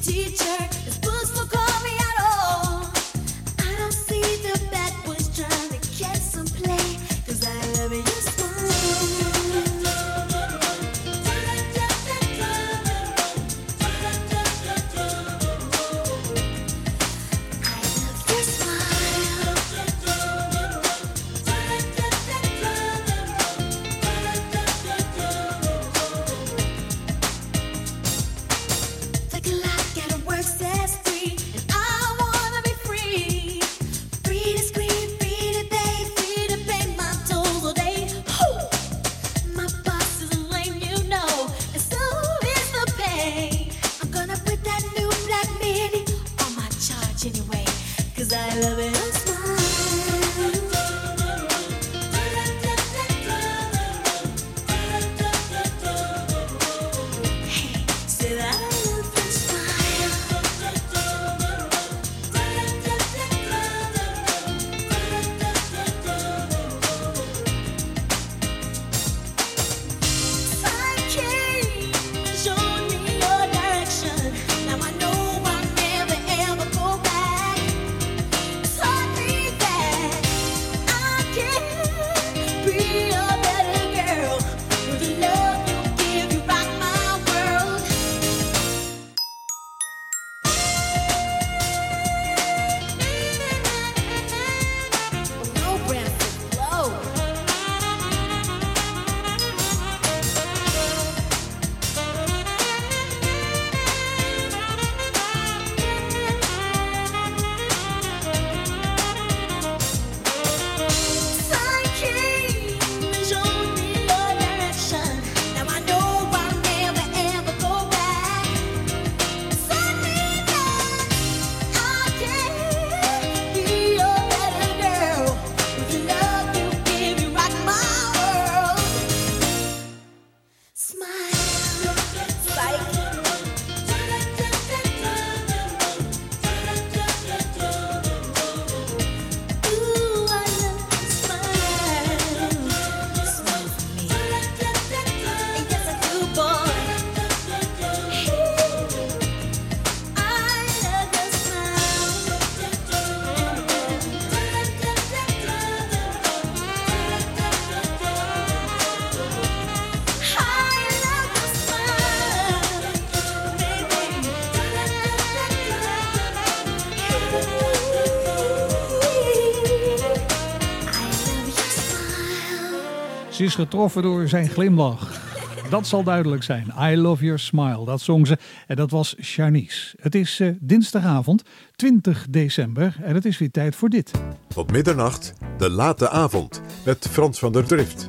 Ze is getroffen door zijn glimlach. Dat zal duidelijk zijn. I love your smile. Dat zong ze. En dat was Charnice. Het is dinsdagavond, 20 december. En het is weer tijd voor dit. Tot middernacht, de late avond. Met Frans van der Drift.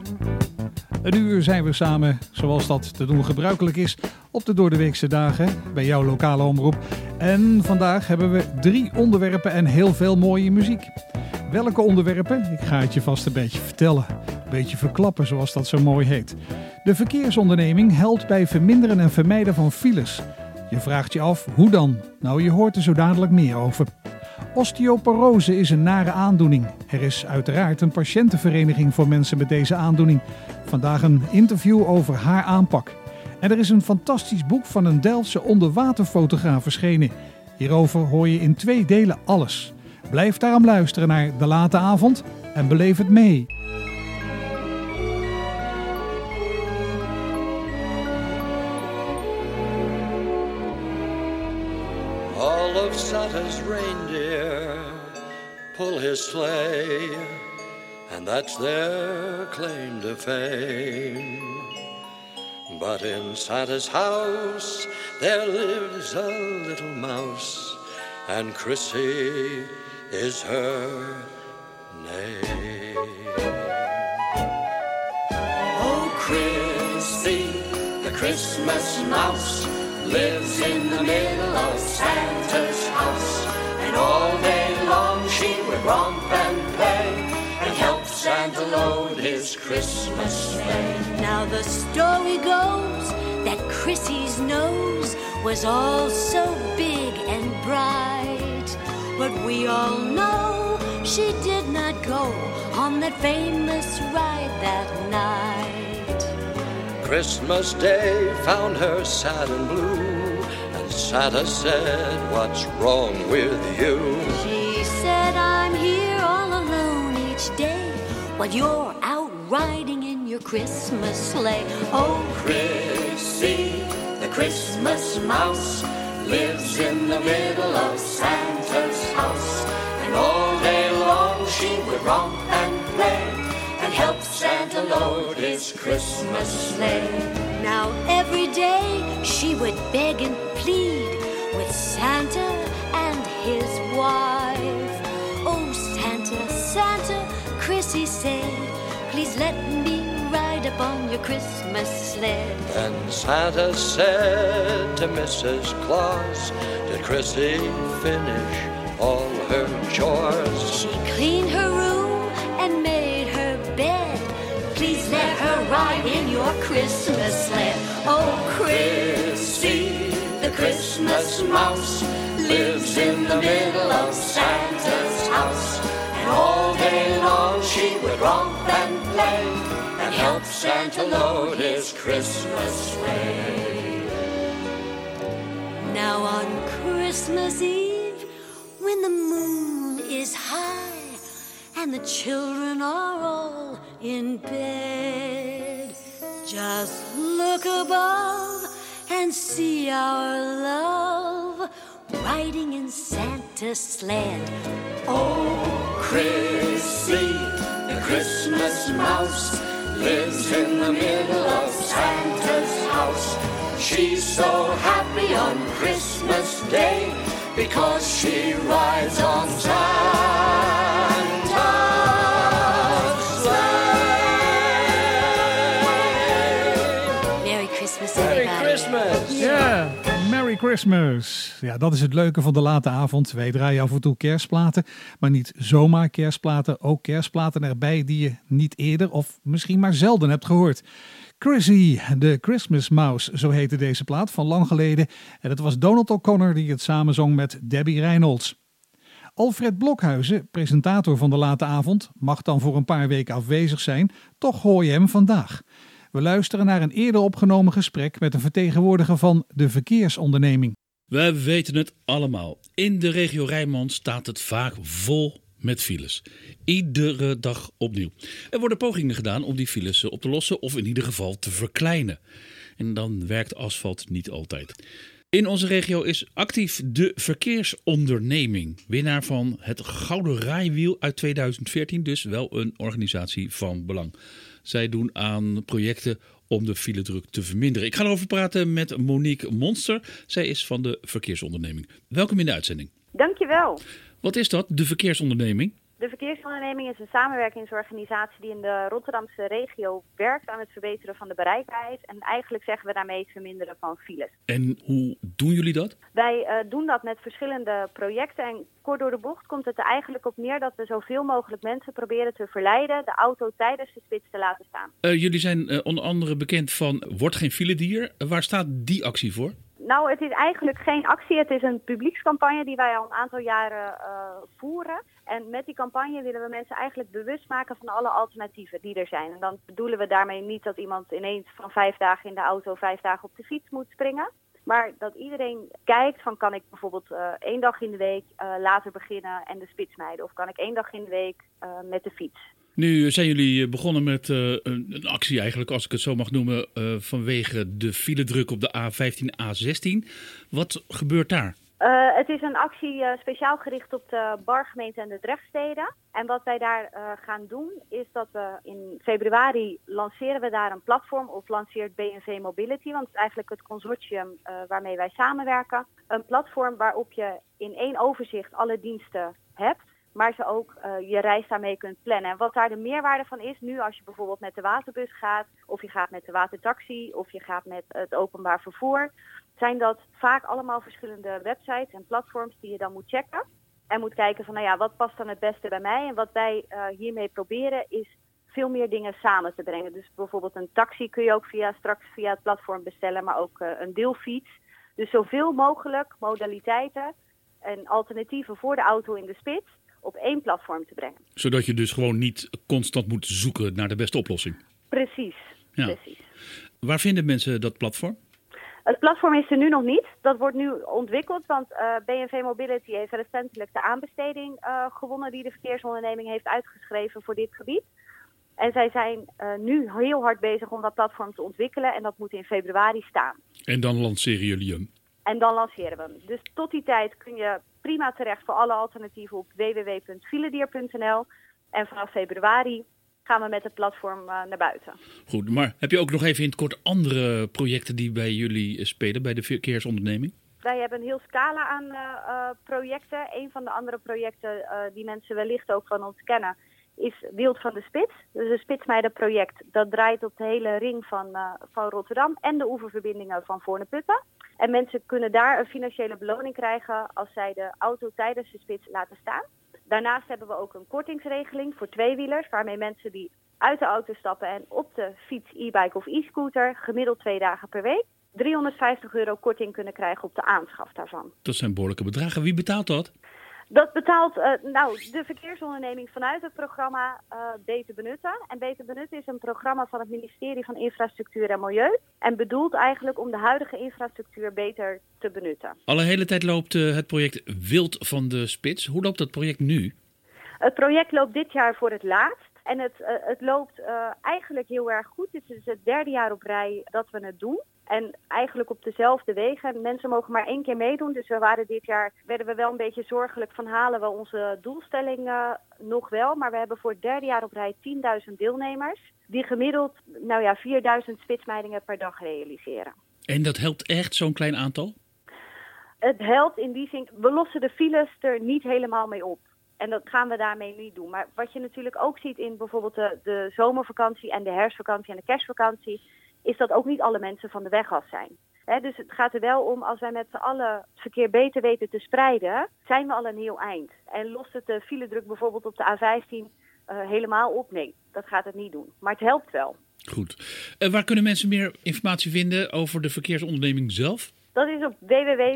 Een uur zijn we samen, zoals dat te doen gebruikelijk is, op de doordeweekse dagen bij jouw lokale omroep. En vandaag hebben we 3 onderwerpen en heel veel mooie muziek. Welke onderwerpen? Ik ga het je vast een beetje vertellen. Een beetje verklappen, zoals dat zo mooi heet. De verkeersonderneming helpt bij verminderen en vermijden van files. Je vraagt je af, hoe dan? Nou, je hoort er zo dadelijk meer over. Osteoporose is een nare aandoening. Er is uiteraard een patiëntenvereniging voor mensen met deze aandoening. Vandaag een interview over haar aanpak. En er is een fantastisch boek van een Delftse onderwaterfotograaf verschenen. Hierover hoor je in 2 delen alles. Blijf daarom luisteren naar De Late Avond en beleef het mee. All of Santa's reindeer pull his sleigh, and that's their claim to fame. But in Santa's house there lives a little mouse, and Chrissy is her name. Oh, Chrissy, the Christmas mouse, lives in the middle of Santa's house, and all day long she would romp and play and help Santa load his Christmas sleigh. Now the story goes that Chrissy's nose was all so big and bright, but we all know she did not go on that famous ride that night. Christmas Day found her sad and blue, and Santa said, "What's wrong with you?" She said, I'm here all alone each day, while you're out riding in your Christmas sleigh. Oh, Chrissy, the Christmas mouse, lives in the middle of Santa's house. And all day long she would romp and play and help Santa load his Christmas sleigh. now every day she would beg and plead with Santa and his wife. Oh, Santa, Santa, Chrissy said, please let me ride up on your Christmas sled. And Santa said to Mrs. Claus, did Chrissy finish all her chores? She cleaned her room and made her bed. Please let her ride in your Christmas sled. Oh, Chrissy, the Christmas mouse, lives in the middle of Santa's house. And all day long she would romp and play and help Santa load his Christmas sleigh. now on Christmas Eve, when the moon is high and the children are all in bed, just look above and see our love riding in Santa's sled. Oh, Chrissy, the Christmas mouse, lives in the middle of Santa's house. She's so happy on Christmas Day because she rides on Santa's sleigh. Merry Christmas, Merry everybody. Christmas! Ja, Merry Christmas. Ja, dat is het leuke van de late avond. Wij draaien af en toe kerstplaten, maar niet zomaar kerstplaten. Ook kerstplaten erbij die je niet eerder of misschien maar zelden hebt gehoord. Chrissy, de Christmas Mouse, zo heette deze plaat van lang geleden. En het was Donald O'Connor die het samenzong met Debbie Reynolds. Alfred Blokhuizen, presentator van de late avond, mag dan voor een paar weken afwezig zijn. Toch hoor je hem vandaag. We luisteren naar een eerder opgenomen gesprek met een vertegenwoordiger van de verkeersonderneming. We weten het allemaal. In de regio Rijnmond staat het vaak vol met files. Iedere dag opnieuw. Er worden pogingen gedaan om die files op te lossen of in ieder geval te verkleinen. En dan werkt asfalt niet altijd. In onze regio is actief de verkeersonderneming. Winnaar van het Gouden Rijwiel uit 2014, dus wel een organisatie van belang. Zij doen aan projecten om de filedruk te verminderen. Ik ga erover praten met Monique Monster. Zij is van de verkeersonderneming. Welkom in de uitzending. Dankjewel. Wat is dat, de verkeersonderneming? De verkeersonderneming is een samenwerkingsorganisatie die in de Rotterdamse regio werkt aan het verbeteren van de bereikbaarheid. En eigenlijk zeggen we daarmee het verminderen van files. En hoe doen jullie dat? Wij doen dat met verschillende projecten en kort door de bocht komt het er eigenlijk op neer dat we zoveel mogelijk mensen proberen te verleiden de auto tijdens de spits te laten staan. Jullie zijn onder andere bekend van Word geen filedier. Waar staat die actie voor? Nou, het is eigenlijk geen actie. Het is een publiekscampagne die wij al een aantal jaren voeren. En met die campagne willen we mensen eigenlijk bewust maken van alle alternatieven die er zijn. En dan bedoelen we daarmee niet dat iemand ineens van 5 dagen in de auto 5 dagen op de fiets moet springen. Maar dat iedereen kijkt van kan ik bijvoorbeeld 1 dag in de week later beginnen en de spits mijden. Of kan ik 1 dag in de week met de fiets. Nu zijn jullie begonnen met een actie eigenlijk, als ik het zo mag noemen, vanwege de filedruk op de A15, A16. Wat gebeurt daar? Het is een actie speciaal gericht op de Bargemeente en de Drechtsteden. En wat wij daar gaan doen is dat we in februari lanceren we daar een platform of lanceert BNV Mobility. Want het is eigenlijk het consortium waarmee wij samenwerken. Een platform waarop je in 1 overzicht alle diensten hebt. Maar ze ook je reis daarmee kunt plannen. En wat daar de meerwaarde van is, nu als je bijvoorbeeld met de waterbus gaat, of je gaat met de watertaxi, of je gaat met het openbaar vervoer, zijn dat vaak allemaal verschillende websites en platforms die je dan moet checken. En moet kijken van, nou ja, wat past dan het beste bij mij? En wat wij hiermee proberen is veel meer dingen samen te brengen. Dus bijvoorbeeld een taxi kun je ook straks via het platform bestellen, maar ook een deelfiets. Dus zoveel mogelijk modaliteiten en alternatieven voor de auto in de spits op 1 platform te brengen. Zodat je dus gewoon niet constant moet zoeken naar de beste oplossing. Precies, Ja. precies. Waar vinden mensen dat platform? Het platform is er nu nog niet. Dat wordt nu ontwikkeld, want BNV Mobility heeft recentelijk de aanbesteding gewonnen die de verkeersonderneming heeft uitgeschreven voor dit gebied. En zij zijn nu heel hard bezig om dat platform te ontwikkelen en dat moet in februari staan. En dan lanceren jullie hem? En dan lanceren we hem. Dus tot die tijd kun je prima terecht voor alle alternatieven op www.filedier.nl. En vanaf februari gaan we met het platform naar buiten. Goed, maar heb je ook nog even in het kort andere projecten die bij jullie spelen, bij de verkeersonderneming? Wij hebben een heel scala aan projecten. Een van de andere projecten die mensen wellicht ook van ons kennen is Wild van de Spits. Dus een spitsmeidenproject dat draait op de hele ring van Rotterdam en de oeververbindingen van Voorne-Putten. En mensen kunnen daar een financiële beloning krijgen als zij de auto tijdens de spits laten staan. Daarnaast hebben we ook een kortingsregeling voor tweewielers, waarmee mensen die uit de auto stappen en op de fiets, e-bike of e-scooter gemiddeld 2 dagen per week €350 korting kunnen krijgen op de aanschaf daarvan. Dat zijn behoorlijke bedragen. Wie betaalt dat? Dat betaalt de verkeersonderneming vanuit het programma Beter Benutten. En Beter Benutten is een programma van het ministerie van Infrastructuur en Milieu. En bedoelt eigenlijk om de huidige infrastructuur beter te benutten. Alle hele tijd loopt het project Wild van de Spits. Hoe loopt dat project nu? Het project loopt dit jaar voor het laatst. En het loopt eigenlijk heel erg goed. Dit is het 3e jaar op rij dat we het doen. En eigenlijk op dezelfde wegen. Mensen mogen maar 1 keer meedoen. Dus werden we wel een beetje zorgelijk van halen we onze doelstelling nog wel. Maar we hebben voor het 3e jaar op rij 10.000 deelnemers. Die gemiddeld 4.000 spitsmijdingen per dag realiseren. En dat helpt echt, zo'n klein aantal? Het helpt in die zin, we lossen de files er niet helemaal mee op. En dat gaan we daarmee niet doen. Maar wat je natuurlijk ook ziet in bijvoorbeeld de zomervakantie en de herfstvakantie en de kerstvakantie, is dat ook niet alle mensen van de weg af zijn. Dus het gaat er wel om, als wij met z'n allen het verkeer beter weten te spreiden, zijn we al een heel eind. En lost het de filedruk bijvoorbeeld op de A15 helemaal op? Nee, dat gaat het niet doen. Maar het helpt wel. Goed. Waar kunnen mensen meer informatie vinden over de verkeersonderneming zelf? Dat is op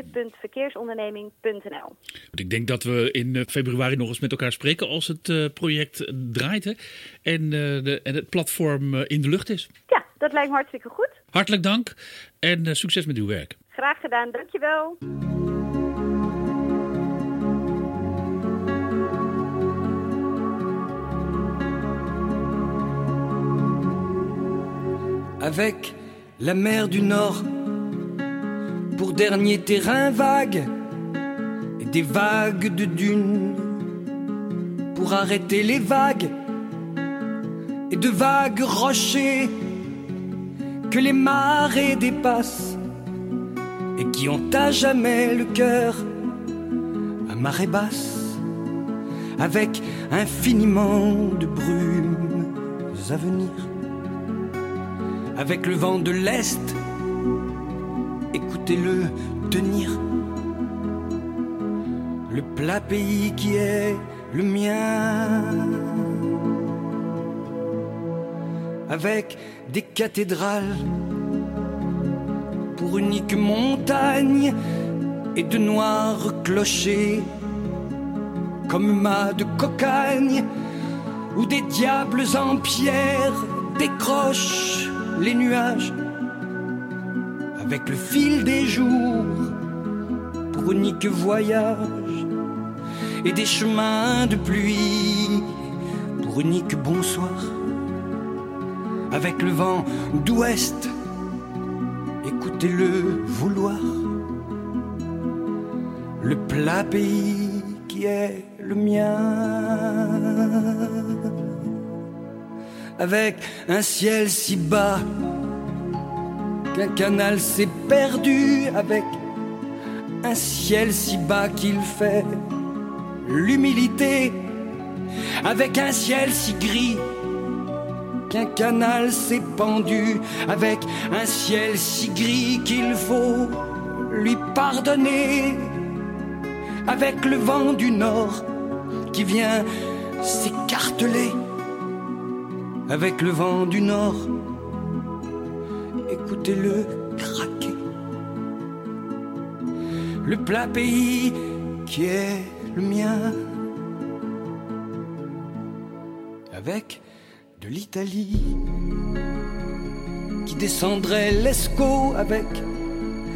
www.verkeersonderneming.nl. Ik denk dat we in februari nog eens met elkaar spreken als het project draait en het platform in de lucht is. Ja, dat lijkt me hartstikke goed. Hartelijk dank en succes met uw werk. Graag gedaan, dankjewel. Avec la mer du Nord pour dernier terrain vague et des vagues de dunes pour arrêter les vagues et de vagues rochers que les marées dépassent et qui ont à jamais le cœur à marée basse avec infiniment de brumes à venir avec le vent de l'Est. Écoutez-le tenir le plat pays qui est le mien, avec des cathédrales pour unique montagne et de noirs clochers comme mâts de cocagne où des diables en pierre décrochent les nuages avec le fil des jours pour unique voyage et des chemins de pluie pour unique bonsoir avec le vent d'ouest, écoutez-le vouloir, le plat pays qui est le mien, avec un ciel si bas qu'un canal s'est perdu, avec un ciel si bas qu'il fait l'humilité, avec un ciel si gris qu'un canal s'est pendu, avec un ciel si gris qu'il faut lui pardonner, avec le vent du nord qui vient s'écarteler, avec le vent du nord, écoutez-le craquer, le plat pays qui est le mien, avec de l'Italie qui descendrait l'Escaut, avec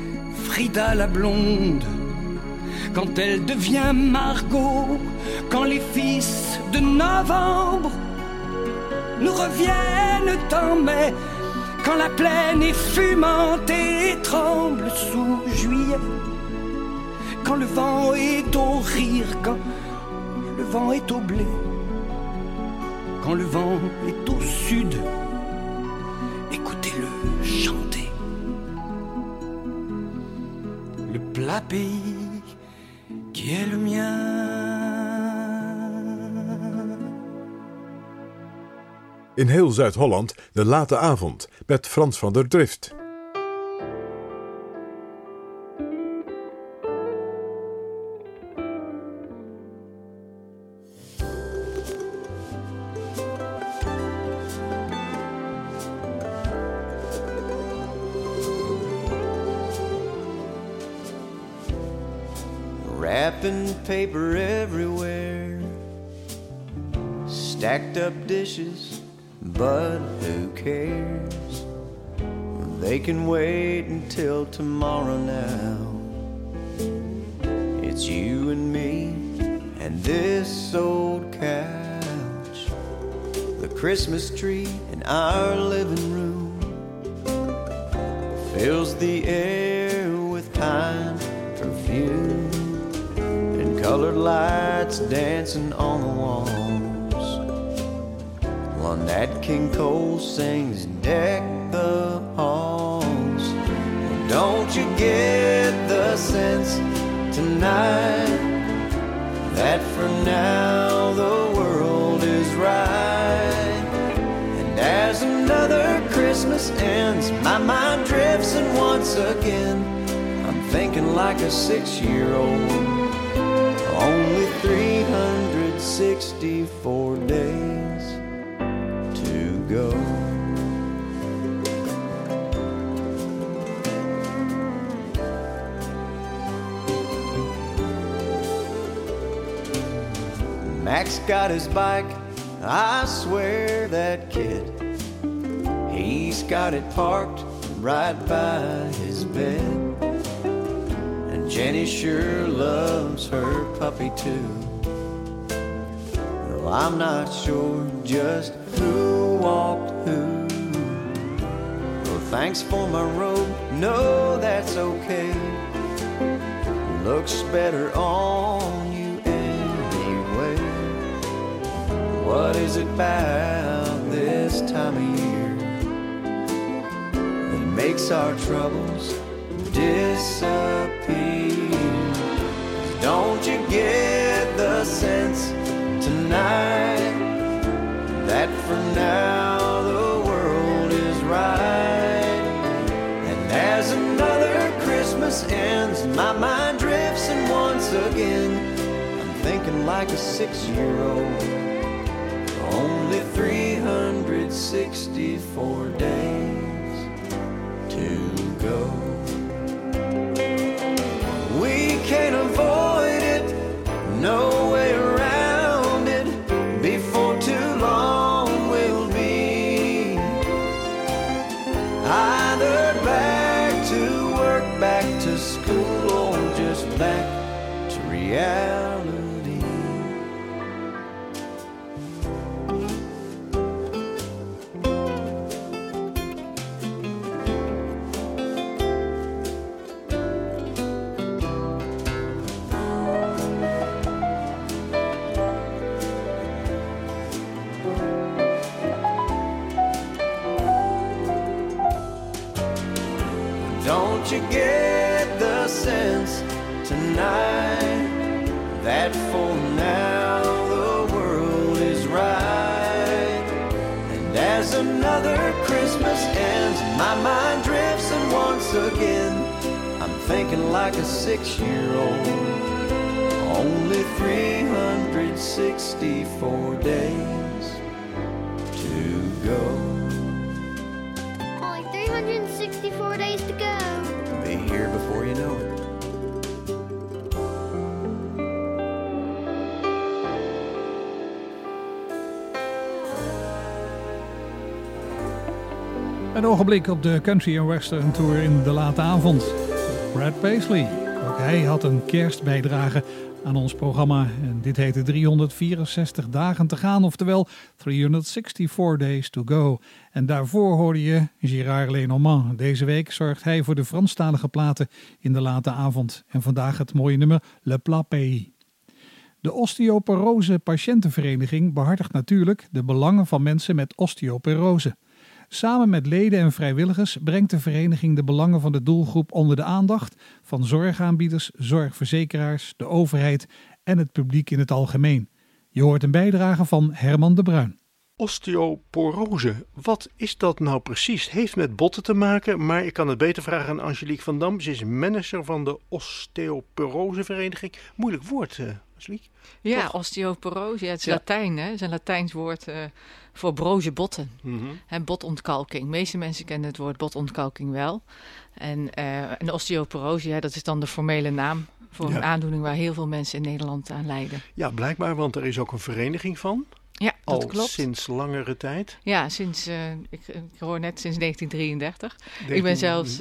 Frida la blonde, quand elle devient Margot, quand les fils de novembre nous reviennent en mai, quand la plaine est fumante et tremble sous juillet, quand le vent est au rire, quand le vent est au blé, quand le vent est au sud, écoutez-le chanter. Le plat pays qui est le mien. In heel Zuid-Holland de late avond met Frans van der Drift. Wrapping paper everywhere, stacked up dishes, but who cares? They can wait until tomorrow now. It's you and me and this old couch, the Christmas tree in our living room fills the air with pine perfume, colored lights dancing on the walls. One Nat King Cole sings, deck the halls. Don't you get the sense tonight that for now the world is right? And as another Christmas ends, my mind drifts, and once again I'm thinking like a 6-year-old. Only 364 days to go. Max got his bike, I swear that kid. He's got it parked right by his bed. Jenny sure loves her puppy too. Though I'm not sure just who walked who. Well, thanks for my robe, no, that's okay. Looks better on you anyway. What is it about this time of year that makes our troubles disappear? Don't you get the sense tonight that for now the world is right? And as another Christmas ends, my mind drifts, and once again I'm thinking like a 6-year-old. Only 364 days to go. We can't avoid it, no way around it. Before too long we'll be either back to work, back to school, or just back to reality. Don't you get the sense tonight that for now the world is right? And as another Christmas ends, my mind drifts, and once again I'm thinking like a 6-year-old. Only 364 days to go. 364 days to go. Be here before you know it. Een ogenblik op de country en western tour in de late avond. Brad Paisley. Ook hij had een kerstbijdrage aan ons programma. En dit heette 364 dagen te gaan, oftewel 364 days to go. En daarvoor hoorde je Gérard Lenormand. Deze week zorgt hij voor de Franstalige platen in de late avond. En vandaag het mooie nummer Le Plat Pays. De Osteoporose Patiëntenvereniging behartigt natuurlijk de belangen van mensen met osteoporose. Samen met leden en vrijwilligers brengt de vereniging de belangen van de doelgroep onder de aandacht van zorgaanbieders, zorgverzekeraars, de overheid en het publiek in het algemeen. Je hoort een bijdrage van Herman de Bruin. Osteoporose, wat is dat nou precies? Het heeft met botten te maken, maar ik kan het beter vragen aan Angelique van Dam. Ze is manager van de Osteoporosevereniging. Moeilijk woord, Angelique. Ja, toch? osteoporose, het is Latijn, hè? Het is een Latijns woord voor broze botten. Botontkalking. De meeste mensen kennen het woord botontkalking wel. En osteoporose, dat is dan de formele naam voor een aandoening waar heel veel mensen in Nederland aan lijden. Ja, blijkbaar, want er is ook een vereniging van. Ja, dat al klopt. Sinds langere tijd. Ja, ik hoor net sinds 1933. Ik ben zelfs...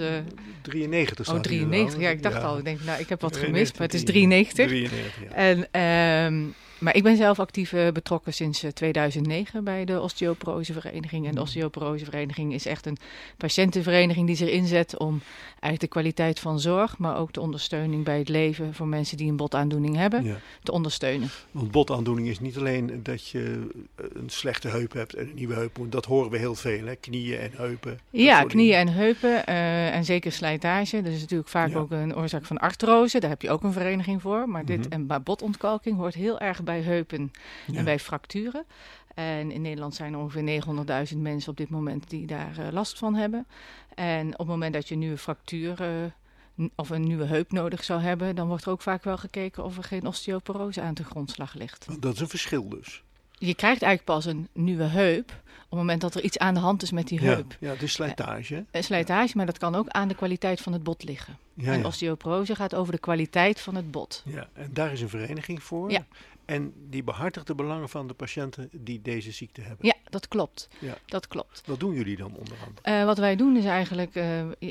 93 staat 93, ja, ik dacht al. Ik heb wat gemist, maar het is 93. 93. En, maar ik ben zelf actief betrokken sinds 2009 bij de Osteoporosevereniging. En de Osteoporosevereniging is echt een patiëntenvereniging die zich inzet om eigenlijk de kwaliteit van zorg, maar ook de ondersteuning bij het leven voor mensen die een botaandoening hebben, te ondersteunen. Want botaandoening is niet alleen dat je een slechte heup hebt en een nieuwe heup moet. Dat horen we heel veel, hè? Knieën en heupen. Ja, knieën en heupen en zeker slijtage. Dat is natuurlijk vaak ook een oorzaak van artrose. Daar heb je ook een vereniging voor. Maar maar botontkalking hoort heel erg bij heupen en bij fracturen. En in Nederland zijn er ongeveer 900.000 mensen op dit moment die daar last van hebben. En op het moment dat je een nieuwe fractuur of een nieuwe heup nodig zou hebben, dan wordt er ook vaak wel gekeken of er geen osteoporose aan de grondslag ligt. Dat is een verschil dus. Je krijgt eigenlijk pas een nieuwe heup op het moment dat er iets aan de hand is met die heup. Ja, het is slijtage. Slijtage, maar dat kan ook aan de kwaliteit van het bot liggen. Ja, en osteoporose gaat over de kwaliteit van het bot. Ja, en daar is een vereniging voor. Ja. En die behartigt de belangen van de patiënten die deze ziekte hebben. Ja, dat klopt. Ja. Dat klopt. Wat doen jullie dan onder andere? Wat wij doen is eigenlijk,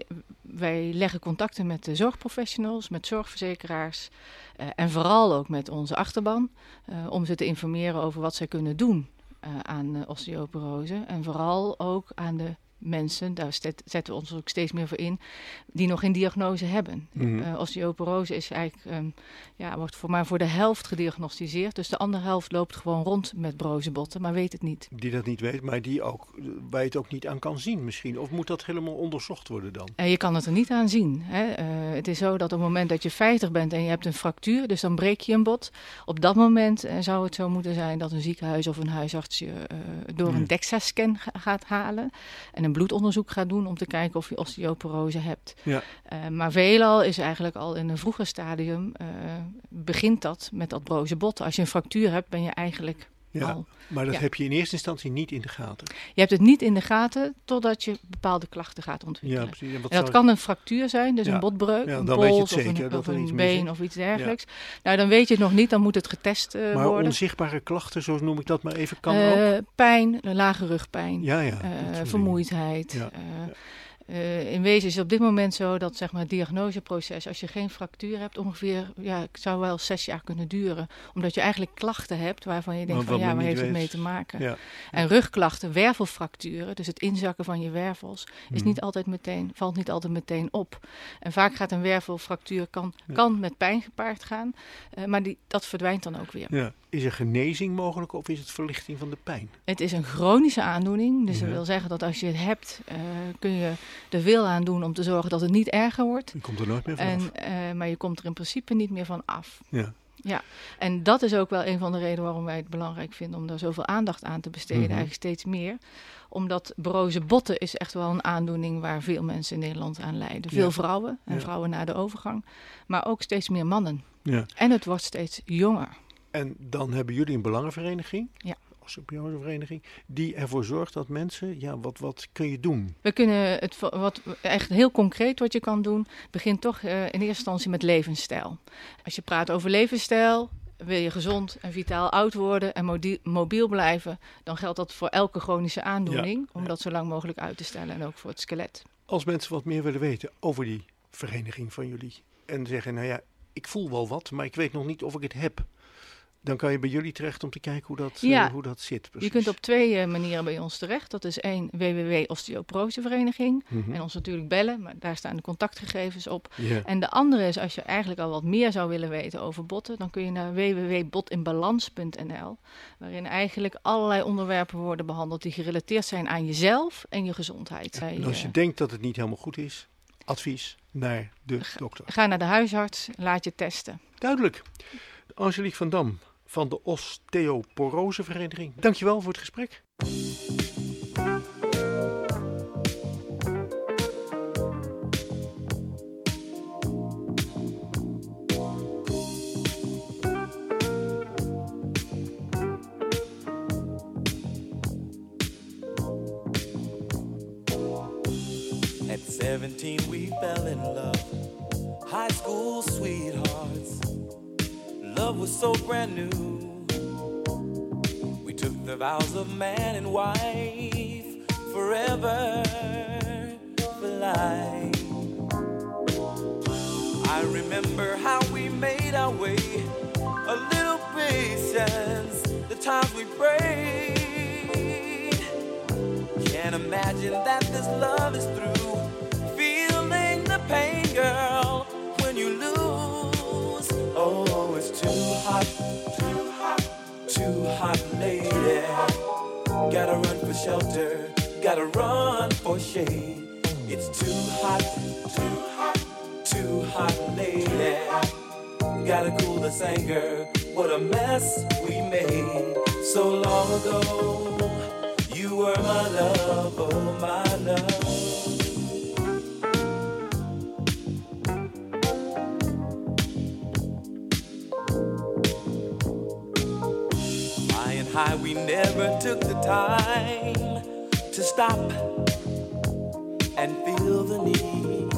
wij leggen contacten met de zorgprofessionals, met zorgverzekeraars en vooral ook met onze achterban. Om ze te informeren over wat zij kunnen doen aan osteoporose. En vooral ook aan de mensen, daar zetten we ons ook steeds meer voor in, die nog geen diagnose hebben. Osteoporose is eigenlijk, wordt voor de helft gediagnosticeerd. Dus de andere helft loopt gewoon rond met broze botten, maar weet het niet. Die dat niet weet, maar waar je het ook niet aan kan zien misschien. Of moet dat helemaal onderzocht worden dan? Je kan het er niet aan zien. Hè. Het is zo dat op het moment dat je 50 bent en je hebt een fractuur, dus dan breek je een bot. Op dat moment zou het zo moeten zijn dat een ziekenhuis of een huisarts je door een DEXA-scan gaat halen en een bloedonderzoek gaat doen om te kijken of je osteoporose hebt. Ja. Maar veelal is eigenlijk al in een vroeger stadium begint dat met dat broze bot. Als je een fractuur hebt, ben je eigenlijk al... Maar dat heb je in eerste instantie niet in de gaten. Je hebt het niet in de gaten totdat je bepaalde klachten gaat ontwikkelen. Ja, precies. En dat kan een fractuur zijn, dus een botbreuk, een pols of een been of iets dergelijks. Ja. Nou, dan weet je het nog niet, dan moet het getest worden. Maar onzichtbare klachten, zo noem ik dat maar even, kan ook? Pijn, lage rugpijn, vermoeidheid. In wezen is het op dit moment zo dat zeg maar, het diagnoseproces, als je geen fractuur hebt, ongeveer, het zou wel 6 jaar kunnen duren. Omdat je eigenlijk klachten hebt waarvan je denkt waar heeft het mee te maken? Ja. En rugklachten, wervelfracturen, dus het inzakken van je wervels, is valt niet altijd meteen op. En vaak gaat een wervelfractuur, kan met pijn gepaard gaan, maar dat verdwijnt dan ook weer. Ja. Is er genezing mogelijk of is het verlichting van de pijn? Het is een chronische aandoening. Dus dat wil zeggen dat als je het hebt, kun je er veel aan doen om te zorgen dat het niet erger wordt. Je komt er nooit meer vanaf. Maar je komt er in principe niet meer van af. Ja. Ja, en dat is ook wel een van de redenen waarom wij het belangrijk vinden om daar zoveel aandacht aan te besteden, eigenlijk steeds meer. Omdat broze botten is echt wel een aandoening waar veel mensen in Nederland aan lijden. Veel vrouwen en vrouwen na de overgang, maar ook steeds meer mannen. Ja. En het wordt steeds jonger. En dan hebben jullie een belangenvereniging, osteoporosevereniging, die ervoor zorgt dat mensen, wat kun je doen? We kunnen echt heel concreet wat je kan doen, begint toch in eerste instantie met levensstijl. Als je praat over levensstijl, wil je gezond en vitaal oud worden en mobiel blijven, dan geldt dat voor elke chronische aandoening, om dat zo lang mogelijk uit te stellen en ook voor het skelet. Als mensen wat meer willen weten over die vereniging van jullie en zeggen, nou ja, ik voel wel wat, maar ik weet nog niet of ik het heb. Dan kan je bij jullie terecht om te kijken hoe dat zit. Precies. Je kunt op 2 manieren bij ons terecht. Dat is 1, www.osteoporosevereniging. En ons natuurlijk bellen, maar daar staan de contactgegevens op. Yeah. En de andere is, als je eigenlijk al wat meer zou willen weten over botten, dan kun je naar www.botinbalans.nl, waarin eigenlijk allerlei onderwerpen worden behandeld die gerelateerd zijn aan jezelf en je gezondheid. Ja, en als je denkt dat het niet helemaal goed is, advies naar de dokter. Ga naar de huisarts, laat je testen. Duidelijk. Angelique van Dam van de Osteoporosevereniging. Dankjewel voor het gesprek. At 17 we fell in love. High school sweethearts. Love was so brand new. We took the vows of man and wife, forever, for life. I remember how we made our way, a little patience, the times we prayed. Can't imagine that this love is through, feeling the pain, girl, when you lose. Oh, it's too hot, too hot, too hot, lady. Gotta run for shelter, gotta run for shade. It's too hot, too hot, too hot, lady. Gotta cool this anger, what a mess we made so long ago. You were my love, oh my love. High, we never took the time to stop and feel the need.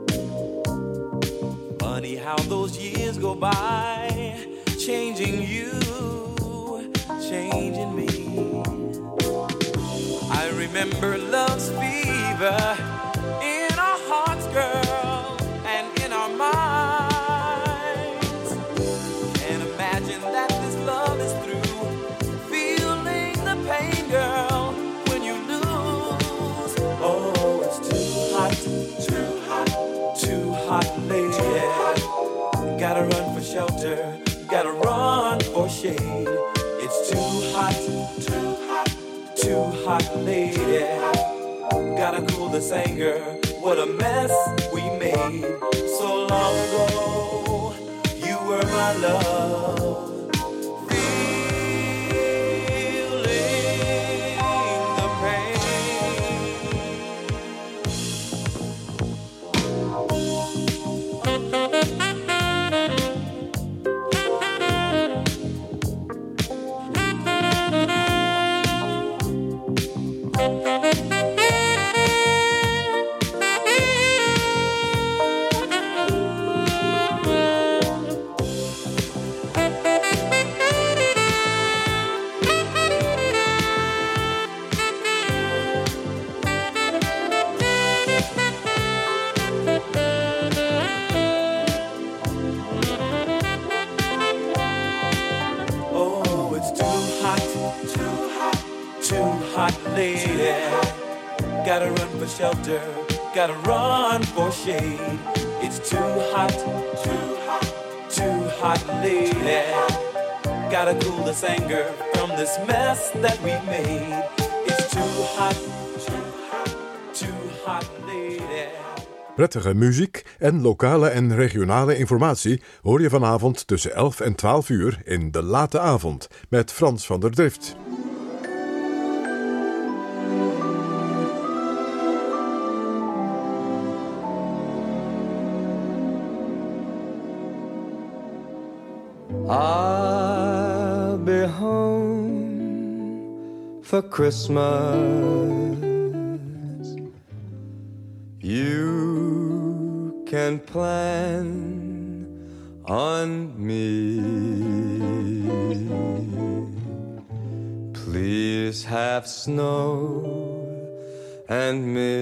Funny how those years go by, changing you, changing me. I remember love's fever in our hearts, girl, and in our minds. Can't imagine that this love is through. Girl, when you lose, oh, it's too hot, too hot, too hot, lady. Gotta run for shelter, gotta run for shade. It's too hot, too hot, too hot, lady. Gotta cool this anger, what a mess we made so long ago. You were my love. Gotta run for shelter, gotta run for shade. It's too hot, too hot, too hot, lady. Gotta cool this anger from this mess that we made. It's too hot, too hot, too hot, lady. Prettige muziek en lokale en regionale informatie hoor je vanavond tussen 11 en 12 uur in De Late Avond met Frans van der Drift. I'll be home for Christmas. You can plan on me. Please have snow and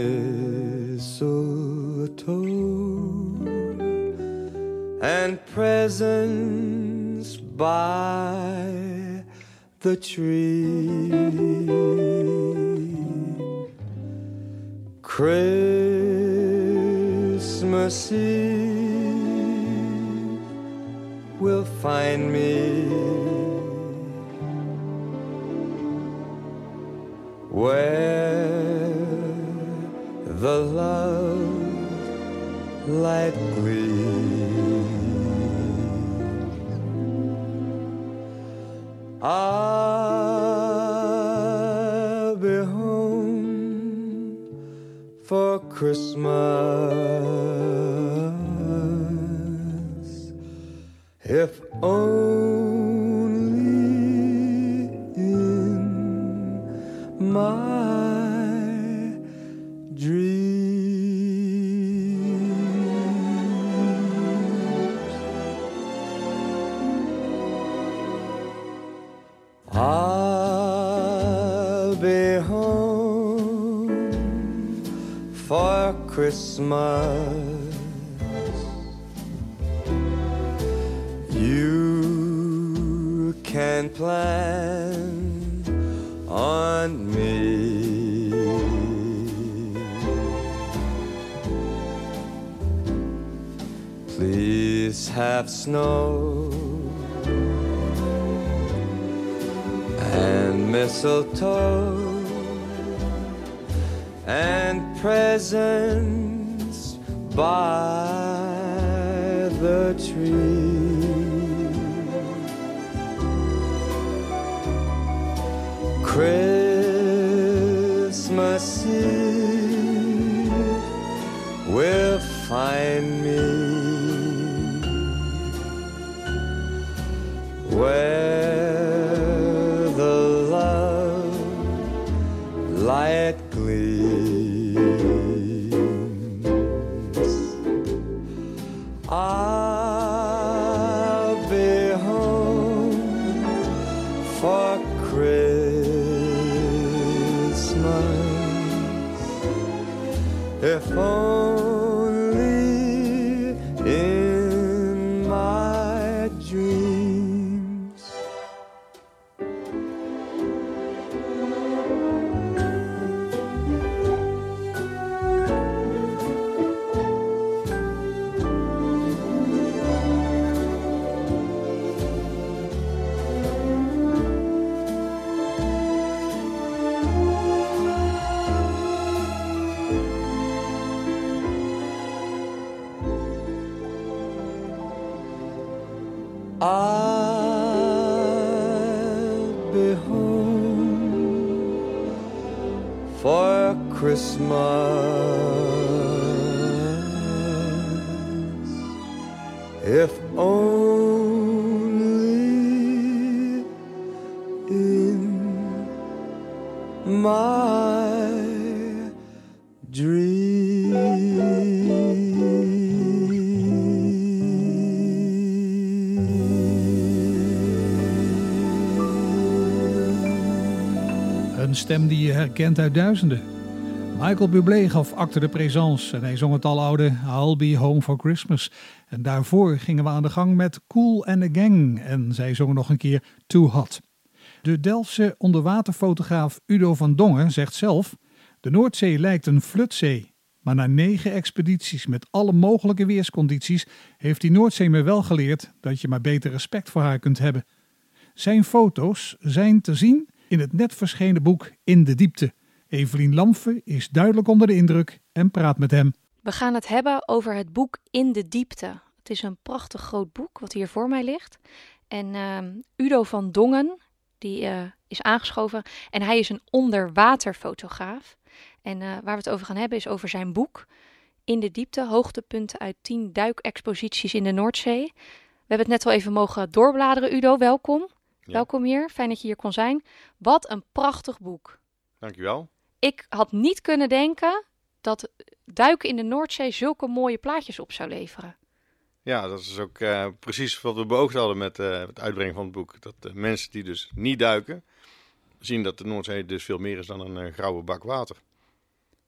mistletoe and presents by the tree. Christmas Eve will find me where the love light gleams. I'll be home for Christmas, if only in my dreams. I'll be home for Christmas. You can plan on me. Please have snow and mistletoe and presents by the tree. Christmas Eve will find me where the love light gleams. I'll be home for Christmas, if only in my dreams. I'll be home for Christmas, if only in my Een stem die je herkent uit duizenden. Michael Bublé gaf acte de présence en hij zong het aloude I'll Be Home for Christmas. En daarvoor gingen we aan de gang met Kool and the Gang en zij zongen nog een keer Too Hot. De Delftse onderwaterfotograaf Udo van Dongen zegt zelf: de Noordzee lijkt een flutzee, maar na 9 expedities met alle mogelijke weerscondities heeft die Noordzee me wel geleerd dat je maar beter respect voor haar kunt hebben. Zijn foto's zijn te zien in het net verschenen boek In de Diepte. Evelien Lamfe is duidelijk onder de indruk en praat met hem. We gaan het hebben over het boek In de Diepte. Het is een prachtig groot boek wat hier voor mij ligt. En Udo van Dongen, die is aangeschoven en hij is een onderwaterfotograaf. En waar we het over gaan hebben is over zijn boek In de Diepte, hoogtepunten uit 10 duikexposities in de Noordzee. We hebben het net al even mogen doorbladeren, Udo, welkom. Ja. Welkom hier, fijn dat je hier kon zijn. Wat een prachtig boek. Dankjewel. Ik had niet kunnen denken dat duiken in de Noordzee zulke mooie plaatjes op zou leveren. Ja, dat is ook precies wat we beoogd hadden met het uitbrengen van het boek. Dat de mensen die dus niet duiken, zien dat de Noordzee dus veel meer is dan een grauwe bak water.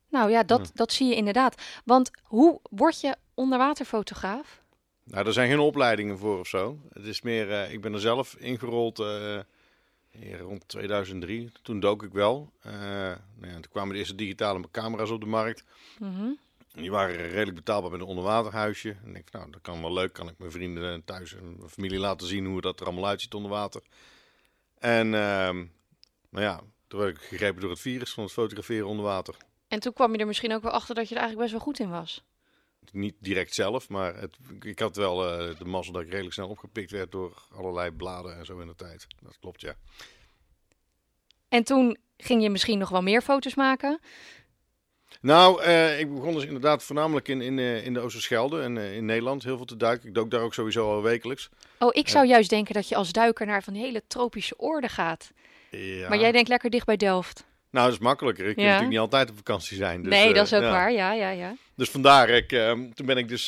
Nou ja, dat zie je inderdaad. Want hoe word je onderwaterfotograaf? Nou, er zijn geen opleidingen voor of zo. Het is meer, ik ben er zelf ingerold rond 2003. Toen dook ik wel. Toen kwamen de eerste digitale camera's op de markt. Mm-hmm. Die waren redelijk betaalbaar met een onderwaterhuisje. En ik denk, nou, dat kan wel leuk. Kan ik mijn vrienden thuis en mijn familie laten zien hoe dat er allemaal uitziet onder water. En toen werd ik gegrepen door het virus van het fotograferen onder water. En toen kwam je er misschien ook wel achter dat je er eigenlijk best wel goed in was. Niet direct zelf, maar ik had wel de mazzel dat ik redelijk snel opgepikt werd door allerlei bladen en zo in de tijd. Dat klopt, ja. En toen ging je misschien nog wel meer foto's maken? Nou, ik begon dus inderdaad voornamelijk in de Oosterschelde en in Nederland heel veel te duiken. Ik dook daar ook sowieso al wekelijks. Oh, ik zou juist denken dat je als duiker naar van die hele tropische oorden gaat. Ja. Maar jij denkt lekker dicht bij Delft. Nou, dat is makkelijker. Ik kan natuurlijk niet altijd op vakantie zijn. Dus, nee, dat is ook waar. Ja. Dus vandaar, toen ben ik dus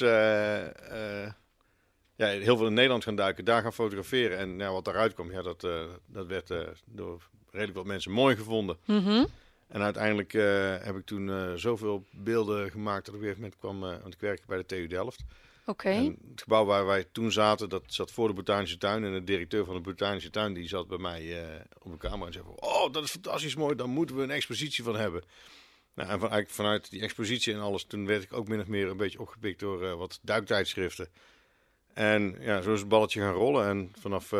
heel veel in Nederland gaan duiken, daar gaan fotograferen. En wat daaruit kwam, dat werd door redelijk wat mensen mooi gevonden. Mm-hmm. En uiteindelijk heb ik toen zoveel beelden gemaakt dat ik op een gegeven moment kwam, want ik werkte bij de TU Delft. Oké. En het gebouw waar wij toen zaten, dat zat voor de Botanische Tuin. En de directeur van de Botanische Tuin, die zat bij mij op de kamer en zei: oh, dat is fantastisch mooi, daar moeten we een expositie van hebben. Nou, en vanuit die expositie en alles, toen werd ik ook min of meer een beetje opgepikt door wat duiktijdschriften. En ja, zo is het balletje gaan rollen. En vanaf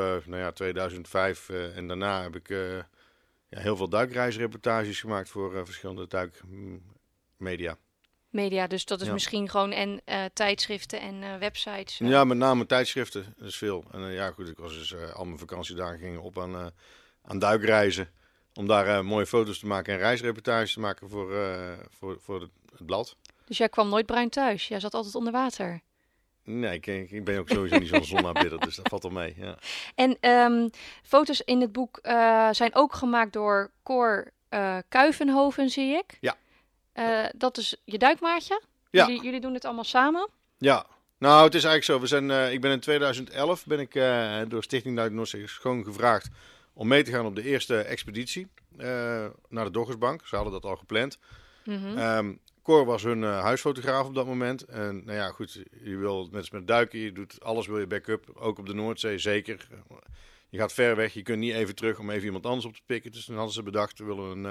2005 en daarna heb ik heel veel duikreisreportages gemaakt voor verschillende duikmedia. Media, dus dat is misschien gewoon tijdschriften en websites. Ja, met name tijdschriften, dat is veel. En ik was dus al mijn vakantiedagen gingen op aan duikreizen. Om daar mooie foto's te maken en reisreportages te maken voor het blad. Dus jij kwam nooit bruin thuis? Jij zat altijd onder water? Nee, ik ben ook sowieso niet zo'n zonaanbidder, dus dat valt wel mee. Ja. En foto's in het boek zijn ook gemaakt door Cor Kuivenhoven, zie ik. Ja. Dat is je duikmaatje? Ja. Jullie doen het allemaal samen? Ja. Nou, het is eigenlijk zo. Ik ben in 2011 door Stichting Duik Noordzee Schoon gevraagd om mee te gaan op de eerste expeditie naar de Doggersbank. Ze hadden dat al gepland. Mm-hmm. Cor was hun huisfotograaf op dat moment. En je wil met duiken, je doet alles, wil je backup. Ook op de Noordzee, zeker. Je gaat ver weg, je kunt niet even terug om even iemand anders op te pikken. Dus toen hadden ze bedacht, we willen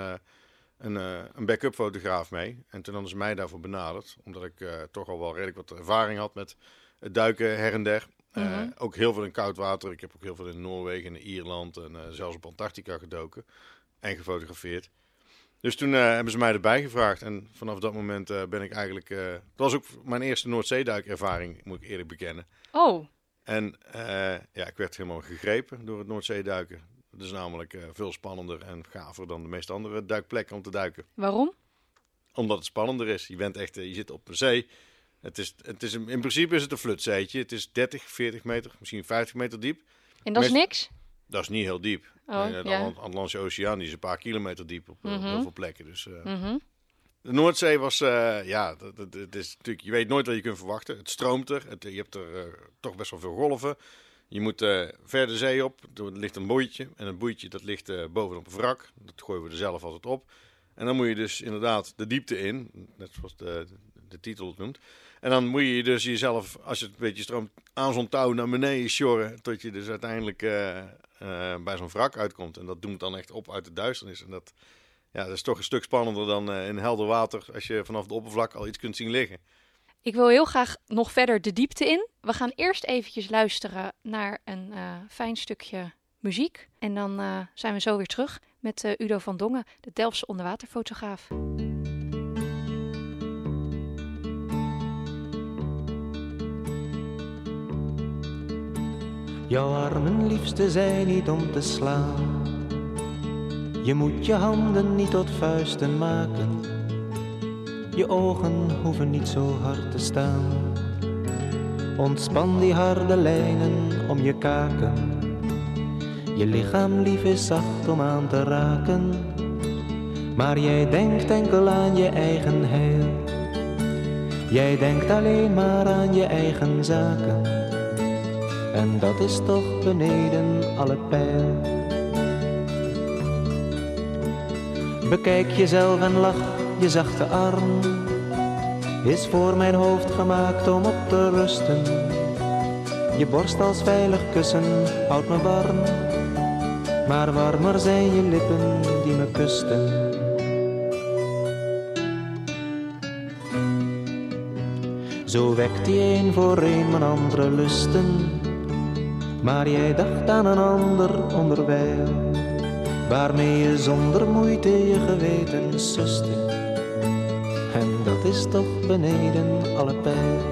een backup fotograaf mee. En toen hadden ze mij daarvoor benaderd. Omdat ik toch al wel redelijk wat ervaring had met het duiken her en der. Mm-hmm. Ook heel veel in koud water. Ik heb ook heel veel in Noorwegen en Ierland en zelfs op Antarctica gedoken. En gefotografeerd. Dus toen hebben ze mij erbij gevraagd. En vanaf dat moment ben ik eigenlijk... het was ook mijn eerste Noordzeeduikervaring, moet ik eerlijk bekennen. Oh. En ik werd helemaal gegrepen door het Noordzeeduiken. Het is namelijk veel spannender en gaver dan de meeste andere duikplekken om te duiken. Waarom? Omdat het spannender is. Je bent echt, je zit op een zee. In principe is het een flutzeetje. Het is 30, 40 meter, misschien 50 meter diep. En dat is niks? Dat is niet heel diep. De Atlantische Oceaan die is een paar kilometer diep op heel veel plekken. Dus, De Noordzee was, het is natuurlijk, je weet nooit wat je kunt verwachten. Het stroomt er, je hebt er toch best wel veel golven. Je moet ver de zee op, er ligt een boeitje. En een boeitje dat ligt bovenop een wrak. Dat gooien we er zelf altijd op. En dan moet je dus inderdaad de diepte in, net zoals de titel het noemt. En dan moet je dus jezelf, als het een beetje stroomt, aan zo'n touw naar beneden sjorren. Tot je dus uiteindelijk bij zo'n wrak uitkomt. En dat doemt dan echt op uit de duisternis. En dat is toch een stuk spannender dan in helder water. Als je vanaf de oppervlak al iets kunt zien liggen. Ik wil heel graag nog verder de diepte in. We gaan eerst eventjes luisteren naar een fijn stukje muziek. En dan zijn we zo weer terug met Udo van Dongen, de Delftse onderwaterfotograaf. Jouw armen, liefste, zijn niet om te slaan. Je moet je handen niet tot vuisten maken. Je ogen hoeven niet zo hard te staan. Ontspan die harde lijnen om je kaken. Je lichaam, lief, is zacht om aan te raken. Maar jij denkt enkel aan je eigen heil. Jij denkt alleen maar aan je eigen zaken. En dat is toch beneden alle pijl. Bekijk jezelf en lach je zachte arm is voor mijn hoofd gemaakt om op te rusten. Je borst als veilig kussen houdt me warm, maar warmer zijn je lippen die me kusten. Zo wekt die een voor een mijn andere lusten, maar jij dacht aan een ander onderwijl, waarmee je zonder moeite je geweten suste. En dat is toch beneden alle pijl.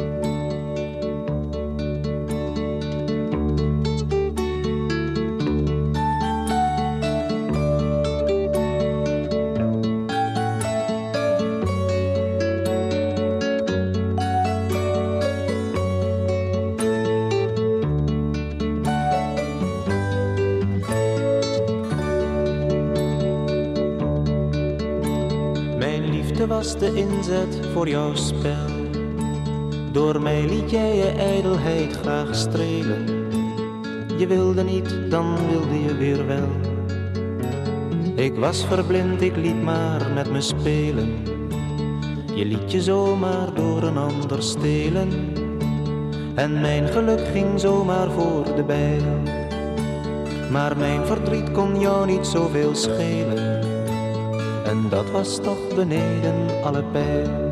Was de inzet voor jouw spel. Door mij liet jij je ijdelheid graag strelen. Je wilde niet, dan wilde je weer wel. Ik was verblind, ik liet maar met me spelen. Je liet je zomaar door een ander stelen. En mijn geluk ging zomaar voor de bijl. Maar mijn verdriet kon jou niet zoveel schelen. En dat was toch beneden alle pijl.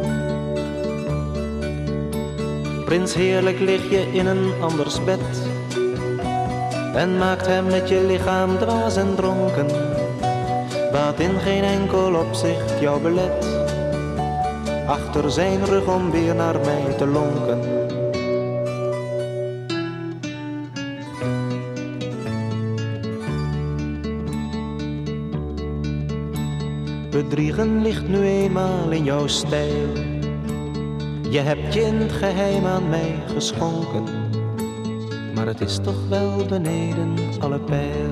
Prins, heerlijk lig je in een anders bed en maakt hem met je lichaam dwaas en dronken, wat in geen enkel opzicht jou belet achter zijn rug om weer naar mij te lonken. Bedriegen ligt nu eenmaal in jouw stijl. Je hebt je in het geheim aan mij geschonken, maar het is toch wel beneden alle pijl.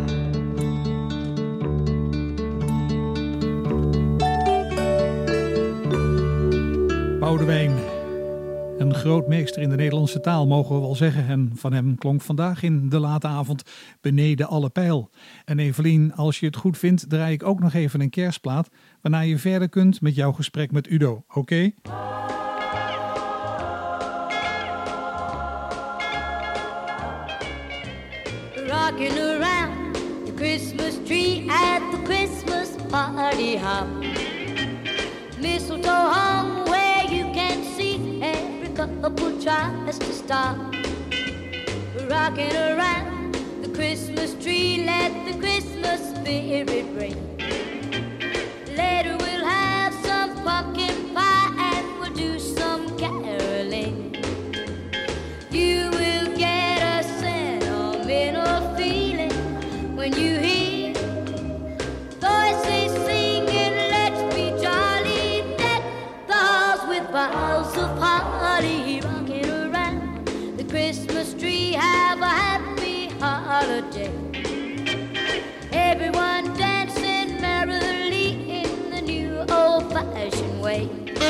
Boudewijn, een grootmeester in de Nederlandse taal, mogen we wel zeggen. En van hem klonk vandaag in de late avond beneden alle pijl. En Evelien, als je het goed vindt, draai ik ook nog even een kerstplaat, waarna je verder kunt met jouw gesprek met Udo. Oké? Rocking around the Christmas tree at the Christmas party hop. Mistletoe hung where you can see every couple tries to stop. Rocking around the Christmas tree, let the Christmas spirit ring. Later we'll have some pumpkin pie and we'll do some caroling. You will get a sentimental feeling when you hear voices singing, let's be jolly, deck the halls with boughs of holly. Rocking around the Christmas tree, have a happy holiday. Everyone dancing merrily in the new old-fashioned way.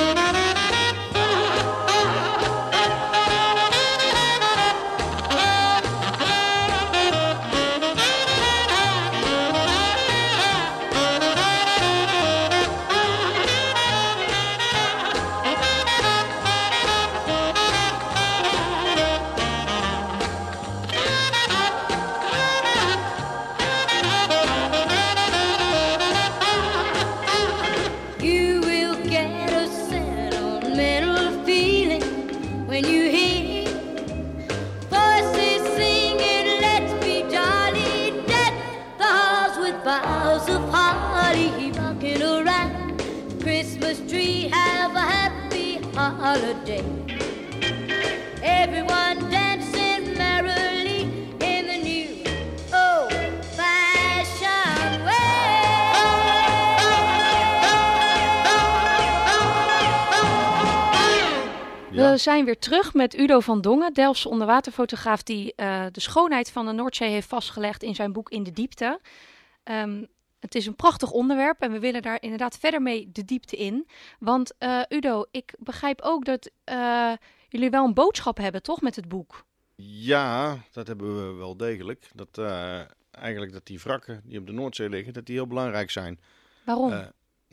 Holiday. Everyone dancing merrily in the new old-fashioned way. We zijn weer terug met Udo van Dongen, Delftse onderwaterfotograaf die de schoonheid van de Noordzee heeft vastgelegd in zijn boek In de Diepte. Het is een prachtig onderwerp en we willen daar inderdaad verder mee de diepte in. Want Udo, ik begrijp ook dat jullie wel een boodschap hebben, toch, met het boek? Ja, dat hebben we wel degelijk. Dat eigenlijk dat die wrakken die op de Noordzee liggen, dat die heel belangrijk zijn. Waarom?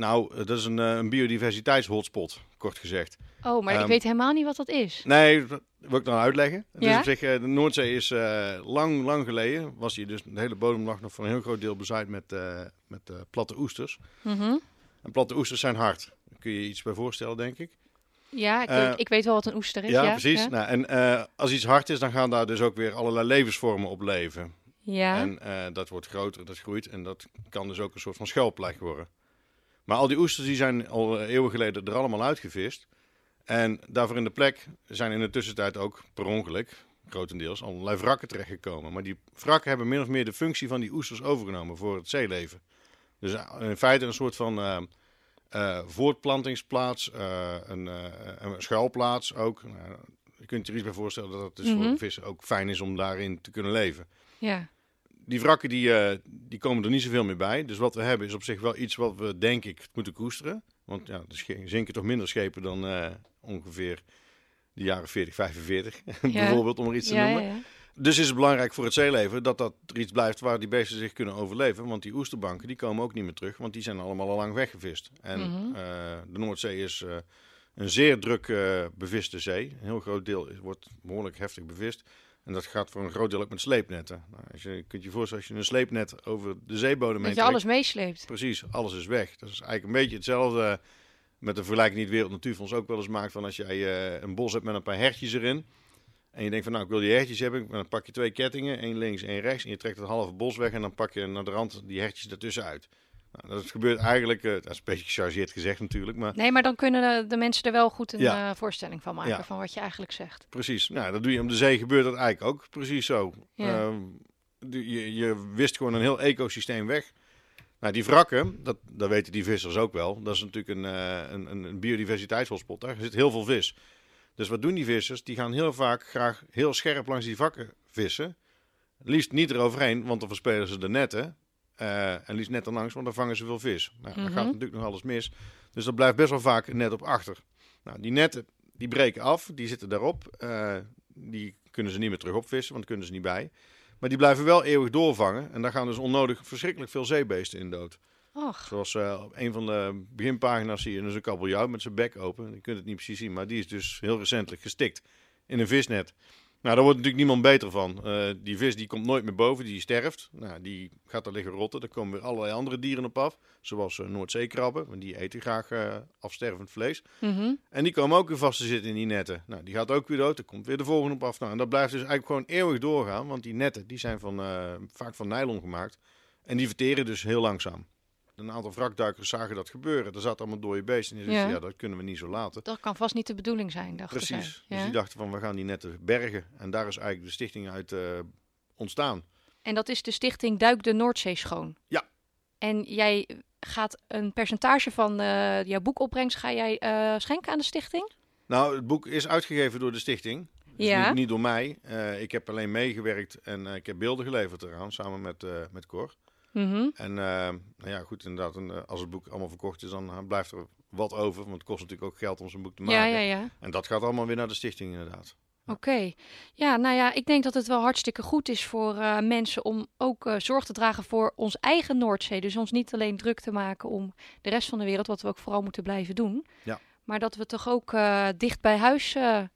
Nou, dat is een biodiversiteitshotspot, kort gezegd. Oh, maar ik weet helemaal niet wat dat is. Nee, dat wil ik dan uitleggen. Ja? Dus op zich, de Noordzee is lang geleden, was hier dus de hele bodem lag nog voor een heel groot deel bezaaid met platte oesters. Mm-hmm. En platte oesters zijn hard. Daar kun je je iets bij voorstellen, denk ik. Ja, ik weet wel wat een oester is. Ja, ja precies. Ja. Nou, en als iets hard is, dan gaan daar dus ook weer allerlei levensvormen op leven. Ja. En dat wordt groter, dat groeit en dat kan dus ook een soort van schuilplek worden. Maar al die oesters die zijn al eeuwen geleden er allemaal uitgevist. En daarvoor in de plek zijn in de tussentijd ook per ongeluk, grotendeels, allerlei wrakken terechtgekomen. Maar die wrakken hebben min of meer de functie van die oesters overgenomen voor het zeeleven. Dus in feite een soort van voortplantingsplaats, een schuilplaats ook. Je kunt je er iets bij voorstellen dat het dus voor de vissen ook fijn is om daarin te kunnen leven. Ja. Die wrakken die komen er niet zoveel meer bij. Dus wat we hebben is op zich wel iets wat we, denk ik, moeten koesteren. Want ja, er zinken toch minder schepen dan ongeveer de jaren 40, 45. Bijvoorbeeld, om er iets te noemen. Ja. Dus is het belangrijk voor het zeeleven dat er iets blijft waar die beesten zich kunnen overleven. Want die oesterbanken die komen ook niet meer terug, want die zijn allemaal al lang weggevist. En de Noordzee is een zeer druk beviste zee. Een heel groot deel wordt behoorlijk heftig bevist. En dat gaat voor een groot deel ook met sleepnetten. Nou, je kunt je voorstellen, als je een sleepnet over de zeebodem dat je alles meesleept. Precies, alles is weg. Dat is eigenlijk een beetje hetzelfde met de vergelijking die het Wereld Natuurfonds ook wel eens maakt. Van als jij een bos hebt met een paar hertjes erin. En je denkt van, nou, ik wil die hertjes hebben. Dan pak je 2 kettingen, 1 links, 1 rechts. En je trekt het halve bos weg en dan pak je naar de rand die hertjes ertussen uit. Nou, dat gebeurt eigenlijk, dat is een beetje gechargeerd gezegd natuurlijk. Maar nee, maar dan kunnen de mensen er wel goed een voorstelling van maken, van wat je eigenlijk zegt. Precies, nou, dat doe je op de zee, gebeurt dat eigenlijk ook precies zo. Ja. Je wist gewoon een heel ecosysteem weg. Nou, die wrakken, dat weten die vissers ook wel. Dat is natuurlijk een biodiversiteitshotspot. Daar zit heel veel vis. Dus wat doen die vissers? Die gaan heel vaak graag heel scherp langs die wrakken vissen. Liefst niet eroverheen, want dan verspelen ze de netten. En liefst net erlangs, want dan vangen ze veel vis. Nou, dan gaat natuurlijk nog alles mis. Dus er blijft best wel vaak een net op achter. Nou, die netten die breken af, die zitten daarop. Die kunnen ze niet meer terug opvissen, want daar kunnen ze niet bij. Maar die blijven wel eeuwig doorvangen. En daar gaan dus onnodig verschrikkelijk veel zeebeesten in dood. Och. Zoals op een van de beginpagina's zie je dus een kabeljauw met zijn bek open. Je kunt het niet precies zien, maar die is dus heel recentelijk gestikt in een visnet. Nou, daar wordt natuurlijk niemand beter van. Die vis die komt nooit meer boven, die sterft. Nou, die gaat er liggen rotten. Er komen weer allerlei andere dieren op af. Zoals Noordzeekrabben, want die eten graag afstervend vlees. En die komen ook weer vast te zitten in die netten. Nou, die gaat ook weer dood. Er komt weer de volgende op af. Nou, en dat blijft dus eigenlijk gewoon eeuwig doorgaan. Want die netten die zijn vaak van nylon gemaakt. En die verteren dus heel langzaam. Een aantal wrakduikers zagen dat gebeuren. Er zat allemaal dode beesten. En die zeiden, dat kunnen we niet zo laten. Dat kan vast niet de bedoeling zijn, dachten zij. Precies. Dus die dachten van, we gaan die netten bergen. En daar is eigenlijk de stichting uit ontstaan. En dat is de stichting Duik de Noordzee Schoon? Ja. En jij gaat een percentage van jouw boekopbrengst schenken aan de stichting? Nou, het boek is uitgegeven door de stichting. Dus niet door mij. Ik heb alleen meegewerkt en ik heb beelden geleverd eraan, samen met Cor. En nou ja, goed, inderdaad, als het boek allemaal verkocht is, dan blijft er wat over. Want het kost natuurlijk ook geld om zo'n boek te maken. Ja. En dat gaat allemaal weer naar de stichting, inderdaad. Oké. Ja, nou ja, ik denk dat het wel hartstikke goed is voor mensen om ook zorg te dragen voor ons eigen Noordzee. Dus ons niet alleen druk te maken om de rest van de wereld, wat we ook vooral moeten blijven doen. Ja. Maar dat we toch ook dicht bij huis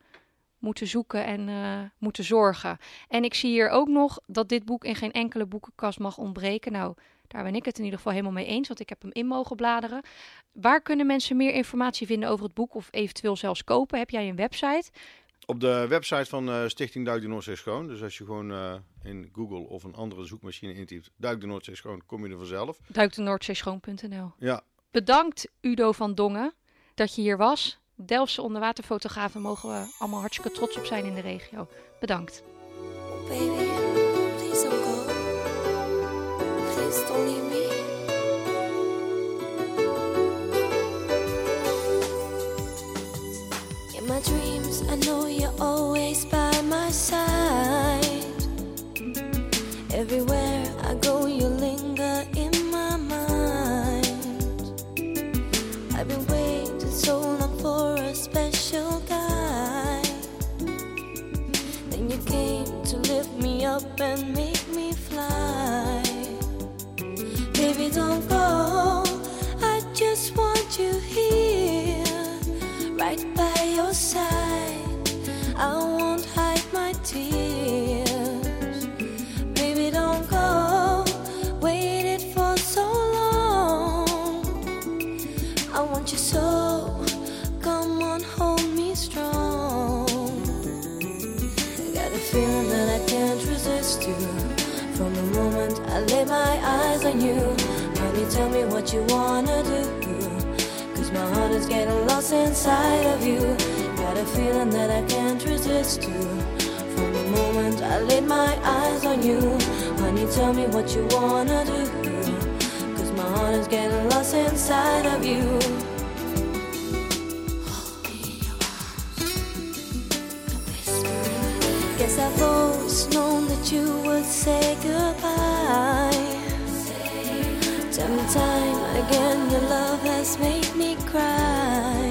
moeten zoeken en moeten zorgen. En ik zie hier ook nog dat dit boek in geen enkele boekenkast mag ontbreken. Nou, daar ben ik het in ieder geval helemaal mee eens, want ik heb hem in mogen bladeren. Waar kunnen mensen meer informatie vinden over het boek of eventueel zelfs kopen? Heb jij een website? Op de website van Stichting Duik de Noordzee Schoon. Dus als je gewoon in Google of een andere zoekmachine intypt Duik de Noordzee Schoon, kom je er vanzelf. Duikdenoordzeeschoon.nl. Ja. Bedankt Udo van Dongen dat je hier was. Delftse onderwaterfotografen mogen we allemaal hartstikke trots op zijn in de regio. Bedankt. Baby, please don't go. Please don't leave me. In my dreams, I know you're always by my side. Everywhere I go, you linger in my mind. I've been waiting so long for a special guy. Then you came to lift me up and make me fly. Baby, don't go. I just want resist you. From the moment I lay my eyes on you, honey, tell me what you wanna do. Cause my heart is getting lost inside of you. Got a feeling that I can't resist you. From the moment I laid my eyes on you, honey, tell me what you wanna do. Cause my heart is getting lost inside of you. Guess I've always known that you would say goodbye. Tell me time again, your love has made me cry.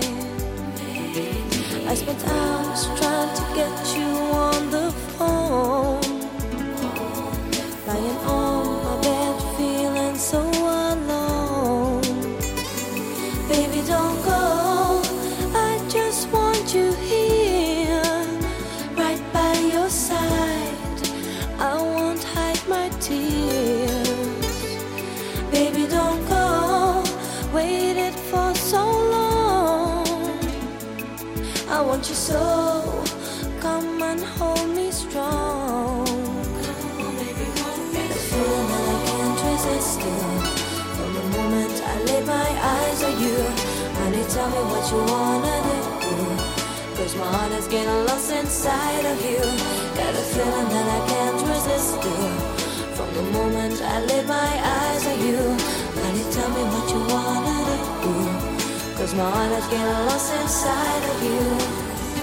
I spent hours trying to get you on the phone, lying on my bed feeling so alone. Baby, don't go, I just want you here, right by your side. I won't hide my tears. Baby, don't go, waited for so long. I want you so, come and hold me strong. Got a feeling that I can't resist you. From the moment I laid my eyes on you, honey, tell me what you wanna do. Cause my heart is getting lost inside of you. Got a feeling that I can't resist you. From the moment I laid my eyes on you, honey, tell me what you wanna do. Cause my heart is getting lost inside of you.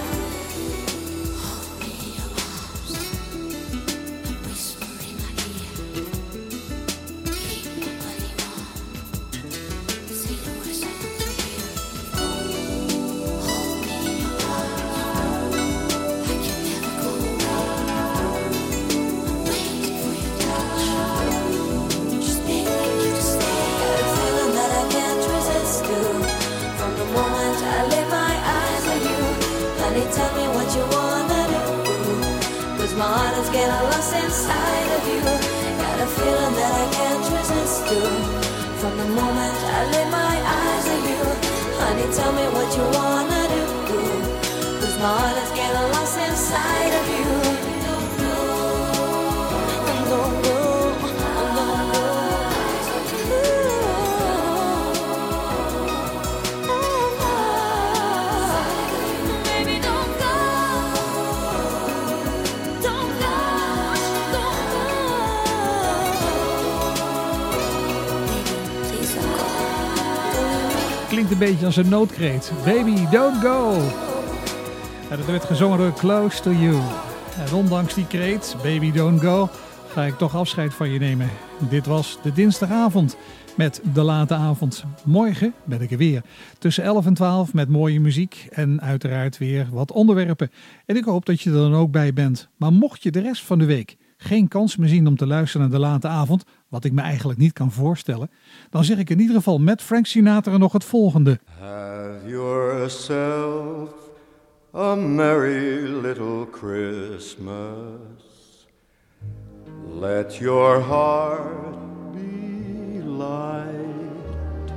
Klinkt een beetje als een noodkreet. Baby, don't go. Ja, dat werd gezongen door Close to You. En ondanks die kreet, Baby, don't go, ga ik toch afscheid van je nemen. Dit was de dinsdagavond met De Late Avond. Morgen ben ik er weer. Tussen 11 en 12 met mooie muziek en uiteraard weer wat onderwerpen. En ik hoop dat je er dan ook bij bent. Maar mocht je de rest van de week geen kans meer zien om te luisteren naar De Late Avond, wat ik me eigenlijk niet kan voorstellen, dan zeg ik in ieder geval met Frank Sinatra nog het volgende. Have yourself a merry little Christmas. Let your heart be light.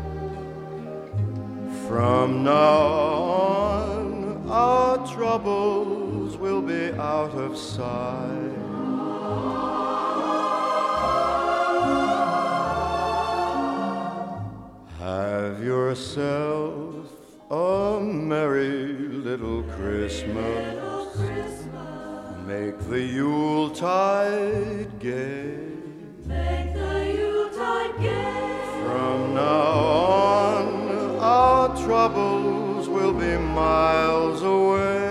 From now on, our troubles will be out of sight. Have yourself a merry little Christmas. Make the Yuletide gay. Make the Yuletide gay. From now on, our troubles will be miles away.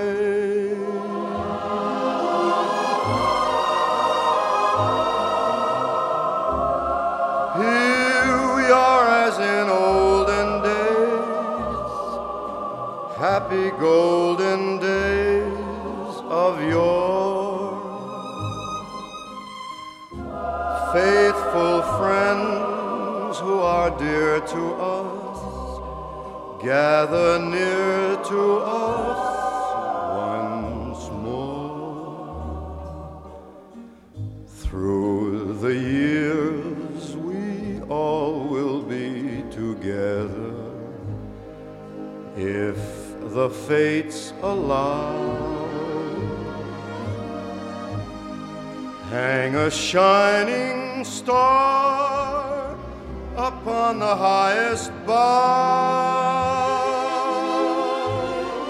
Here we are as in olden days, happy golden days of yore. Faithful friends who are dear to us, gather near to us once more. Through the years we all will be together, if the fates allow. Hang a shining star upon the highest bough,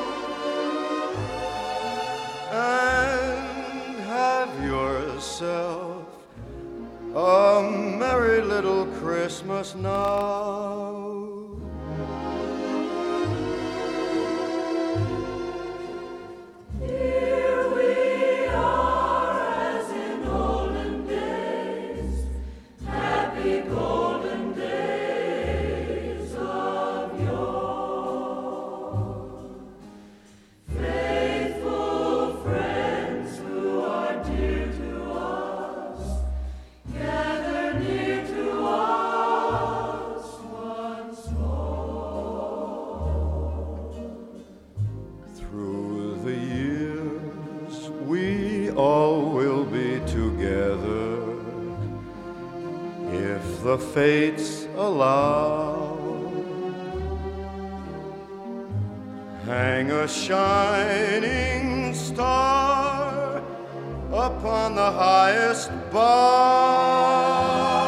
and have yourself a merry little Christmas now. The fates allow. Hang a shining star upon the highest bough.